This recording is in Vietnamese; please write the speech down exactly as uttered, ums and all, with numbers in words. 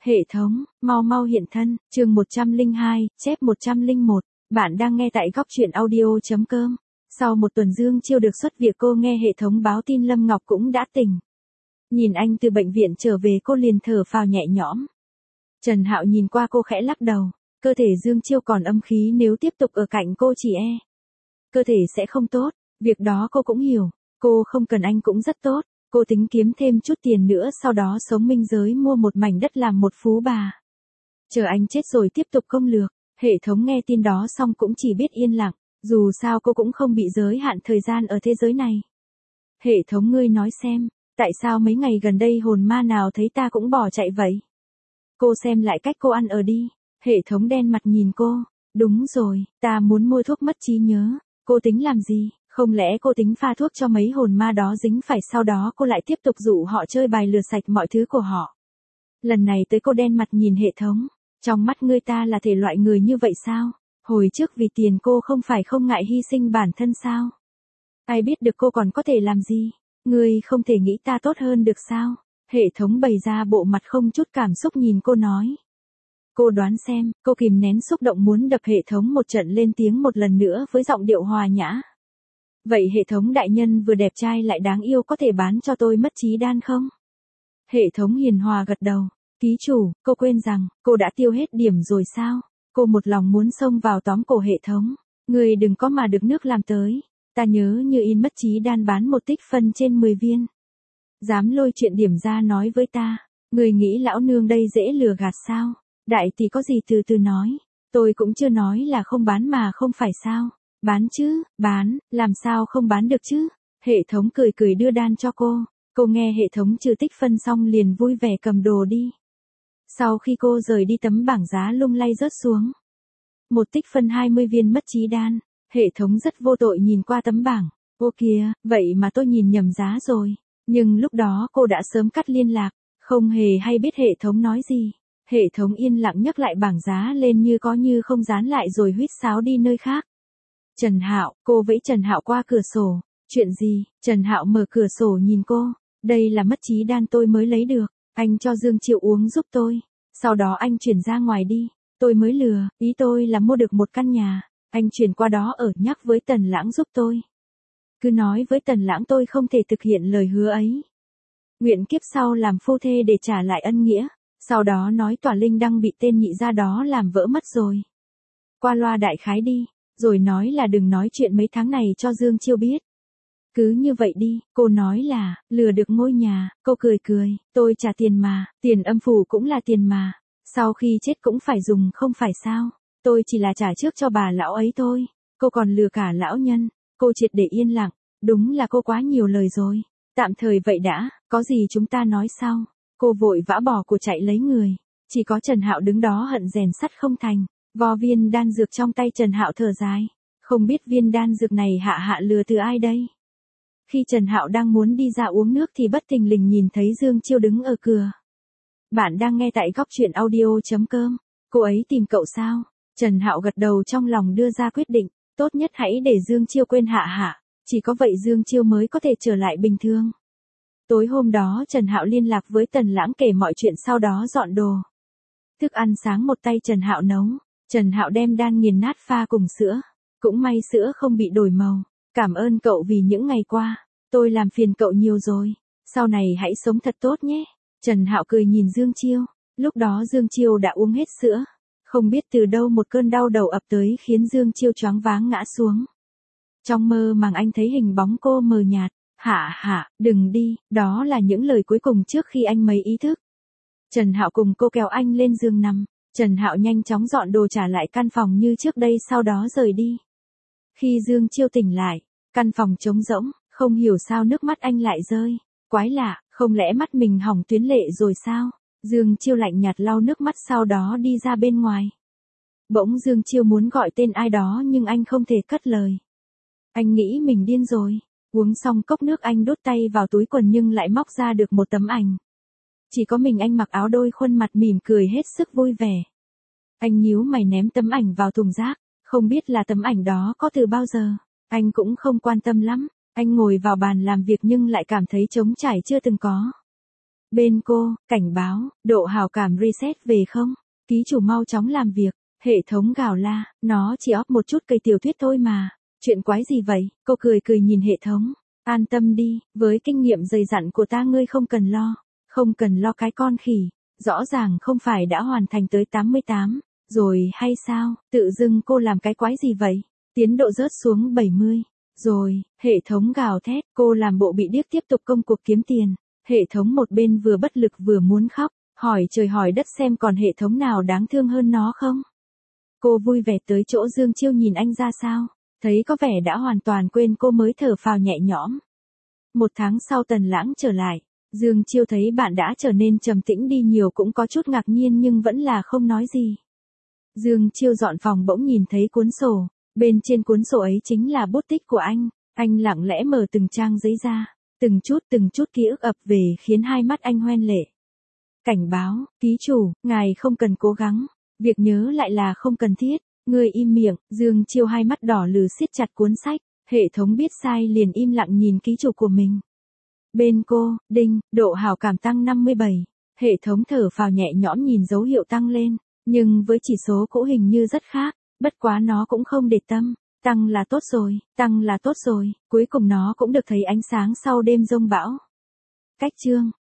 Hệ thống, mau mau hiện thân, chương một trăm lẻ hai, chép một trăm lẻ một. Bạn đang nghe tại góc truyện audio.com. Sau một tuần Dương Chiêu được xuất viện, cô nghe hệ thống báo tin Lâm Ngọc cũng đã tỉnh. Nhìn anh từ bệnh viện trở về, cô liền thở phào nhẹ nhõm. Trần Hạo nhìn qua cô khẽ lắc đầu, cơ thể Dương Chiêu còn âm khí, nếu tiếp tục ở cạnh cô chỉ e cơ thể sẽ không tốt, việc đó cô cũng hiểu, cô không cần anh cũng rất tốt. Cô tính kiếm thêm chút tiền nữa, sau đó sống minh giới mua một mảnh đất làm một phú bà. Chờ anh chết rồi tiếp tục công lược. Hệ thống nghe tin đó xong cũng chỉ biết yên lặng, dù sao cô cũng không bị giới hạn thời gian ở thế giới này. Hệ thống, ngươi nói xem, tại sao mấy ngày gần đây hồn ma nào thấy ta cũng bỏ chạy vậy? Cô xem lại cách cô ăn ở đi. Hệ thống đen mặt nhìn cô. Đúng rồi, ta muốn mua thuốc mất trí nhớ. Cô tính làm gì? Không lẽ cô tính pha thuốc cho mấy hồn ma đó dính phải, sau đó cô lại tiếp tục dụ họ chơi bài lừa sạch mọi thứ của họ? Lần này tới cô đen mặt nhìn hệ thống. Trong mắt ngươi ta là thể loại người như vậy sao? Hồi trước vì tiền cô không phải không ngại hy sinh bản thân sao? Ai biết được cô còn có thể làm gì? Ngươi không thể nghĩ ta tốt hơn được sao? Hệ thống bày ra bộ mặt không chút cảm xúc nhìn cô nói. Cô đoán xem, cô kìm nén xúc động muốn đập hệ thống một trận, lên tiếng một lần nữa với giọng điệu hòa nhã. Vậy hệ thống đại nhân vừa đẹp trai lại đáng yêu có thể bán cho tôi mất trí đan không? Hệ thống hiền hòa gật đầu. Ký chủ, cô quên rằng, cô đã tiêu hết điểm rồi sao? Cô một lòng muốn xông vào tóm cổ hệ thống. Người đừng có mà được nước làm tới. Ta nhớ như in mất trí đan bán một tích phân trên mười viên. Dám lôi chuyện điểm ra nói với ta. Người nghĩ lão nương đây dễ lừa gạt sao? Đại tỷ có gì từ từ nói. Tôi cũng chưa nói là không bán mà không phải sao? Bán chứ, bán, làm sao không bán được chứ? Hệ thống cười cười đưa đan cho cô. Cô nghe hệ thống trừ tích phân xong liền vui vẻ cầm đồ đi. Sau khi cô rời đi, tấm bảng giá lung lay rớt xuống. Một tích phân hai mươi viên mất trí đan. Hệ thống rất vô tội nhìn qua tấm bảng. Ô kìa, vậy mà tôi nhìn nhầm giá rồi. Nhưng lúc đó cô đã sớm cắt liên lạc, không hề hay biết hệ thống nói gì. Hệ thống yên lặng nhấc lại bảng giá lên như có như không, dán lại rồi huýt sáo đi nơi khác. Trần Hạo, cô vẫy Trần Hạo qua cửa sổ. Chuyện gì? Trần Hạo mở cửa sổ nhìn cô. Đây là mất trí đan tôi mới lấy được. Anh cho Dương Chiêu uống giúp tôi. Sau đó anh chuyển ra ngoài đi. Tôi mới lừa, ý tôi là mua được một căn nhà. Anh chuyển qua đó ở, nhắc với Tần Lãng giúp tôi. Cứ nói với Tần Lãng tôi không thể thực hiện lời hứa ấy. Nguyện kiếp sau làm phu thê để trả lại ân nghĩa. Sau đó nói Tỏa Linh đang bị tên nhị gia đó làm vỡ mất rồi. Qua loa đại khái đi. Rồi nói là đừng nói chuyện mấy tháng này cho Dương Chiêu biết. Cứ như vậy đi, cô nói là, lừa được ngôi nhà, cô cười cười, tôi trả tiền mà, tiền âm phủ cũng là tiền mà, sau khi chết cũng phải dùng không phải sao, tôi chỉ là trả trước cho bà lão ấy thôi, cô còn lừa cả lão nhân, cô triệt để yên lặng, đúng là cô quá nhiều lời rồi, tạm thời vậy đã, có gì chúng ta nói sau, cô vội vã bỏ của chạy lấy người, chỉ có Trần Hạo đứng đó hận rèn sắt không thành, vò viên đan dược trong tay Trần Hạo thở dài, không biết viên đan dược này hạ hạ lừa từ ai đây? Khi Trần Hạo đang muốn đi ra uống nước thì bất thình lình nhìn thấy Dương Chiêu đứng ở cửa. Bạn đang nghe tại góc truyện audio.com. Cô ấy tìm cậu sao? Trần Hạo gật đầu, trong lòng đưa ra quyết định, tốt nhất hãy để Dương Chiêu quên hạ hạ, chỉ có vậy Dương Chiêu mới có thể trở lại bình thường. Tối hôm đó Trần Hạo liên lạc với Tần Lãng kể mọi chuyện, sau đó dọn đồ. Thức ăn sáng một tay Trần Hạo nấu, Trần Hạo đem đan nghiền nát pha cùng sữa, cũng may sữa không bị đổi màu. Cảm ơn cậu vì những ngày qua, tôi làm phiền cậu nhiều rồi, sau này hãy sống thật tốt nhé. Trần Hạo cười nhìn Dương Chiêu, lúc đó Dương Chiêu đã uống hết sữa, không biết từ đâu một cơn đau đầu ập tới khiến Dương Chiêu choáng váng ngã xuống. Trong mơ màng anh thấy hình bóng cô mờ nhạt, hạ hạ, đừng đi, đó là những lời cuối cùng trước khi anh mấy ý thức. Trần Hạo cùng cô kéo anh lên giường nằm, Trần Hạo nhanh chóng dọn đồ trả lại căn phòng như trước đây, sau đó rời đi. Khi Dương Chiêu tỉnh lại, căn phòng trống rỗng, không hiểu sao nước mắt anh lại rơi. Quái lạ, không lẽ mắt mình hỏng tuyến lệ rồi sao? Dương Chiêu lạnh nhạt lau nước mắt, sau đó đi ra bên ngoài. Bỗng Dương Chiêu muốn gọi tên ai đó nhưng anh không thể cất lời. Anh nghĩ mình điên rồi. Uống xong cốc nước anh đút tay vào túi quần nhưng lại móc ra được một tấm ảnh. Chỉ có mình anh mặc áo đôi, khuôn mặt mỉm cười hết sức vui vẻ. Anh nhíu mày ném tấm ảnh vào thùng rác. Không biết là tấm ảnh đó có từ bao giờ, anh cũng không quan tâm lắm, anh ngồi vào bàn làm việc nhưng lại cảm thấy trống trải chưa từng có. Bên cô, cảnh báo, độ hào cảm reset về không? Ký chủ mau chóng làm việc. Hệ thống gào la, nó chỉ óp một chút cây tiểu thuyết thôi mà. Chuyện quái gì vậy? Cô cười cười nhìn hệ thống. An tâm đi, với kinh nghiệm dày dặn của ta ngươi không cần lo. Không cần lo cái con khỉ. Rõ ràng không phải đã hoàn thành tới tám mươi tám, rồi hay sao? Tự dưng cô làm cái quái gì vậy? Tiến độ rớt xuống bảy mươi. Rồi, hệ thống gào thét, cô làm bộ bị điếc tiếp tục công cuộc kiếm tiền. Hệ thống một bên vừa bất lực vừa muốn khóc, hỏi trời hỏi đất xem còn hệ thống nào đáng thương hơn nó không? Cô vui vẻ tới chỗ Dương Chiêu nhìn anh ra sao, thấy có vẻ đã hoàn toàn quên cô mới thở phào nhẹ nhõm. Một tháng sau Tần Lãng trở lại, Dương Chiêu thấy bạn đã trở nên trầm tĩnh đi nhiều cũng có chút ngạc nhiên nhưng vẫn là không nói gì. Dương Chiêu dọn phòng bỗng nhìn thấy cuốn sổ, bên trên cuốn sổ ấy chính là bút tích của anh, anh lặng lẽ mở từng trang giấy ra, từng chút từng chút ký ức ập về khiến hai mắt anh hoen lệ. Cảnh báo, ký chủ, ngài không cần cố gắng, việc nhớ lại là không cần thiết, người im miệng. Dương Chiêu hai mắt đỏ lừ siết chặt cuốn sách, hệ thống biết sai liền im lặng nhìn ký chủ của mình. Bên cô, đinh, độ hào cảm tăng năm mươi bảy, hệ thống thở phào nhẹ nhõm nhìn dấu hiệu tăng lên, nhưng với chỉ số cũ hình như rất khác, bất quá nó cũng không để tâm, tăng là tốt rồi, tăng là tốt rồi, cuối cùng nó cũng được thấy ánh sáng sau đêm giông bão. Cách chương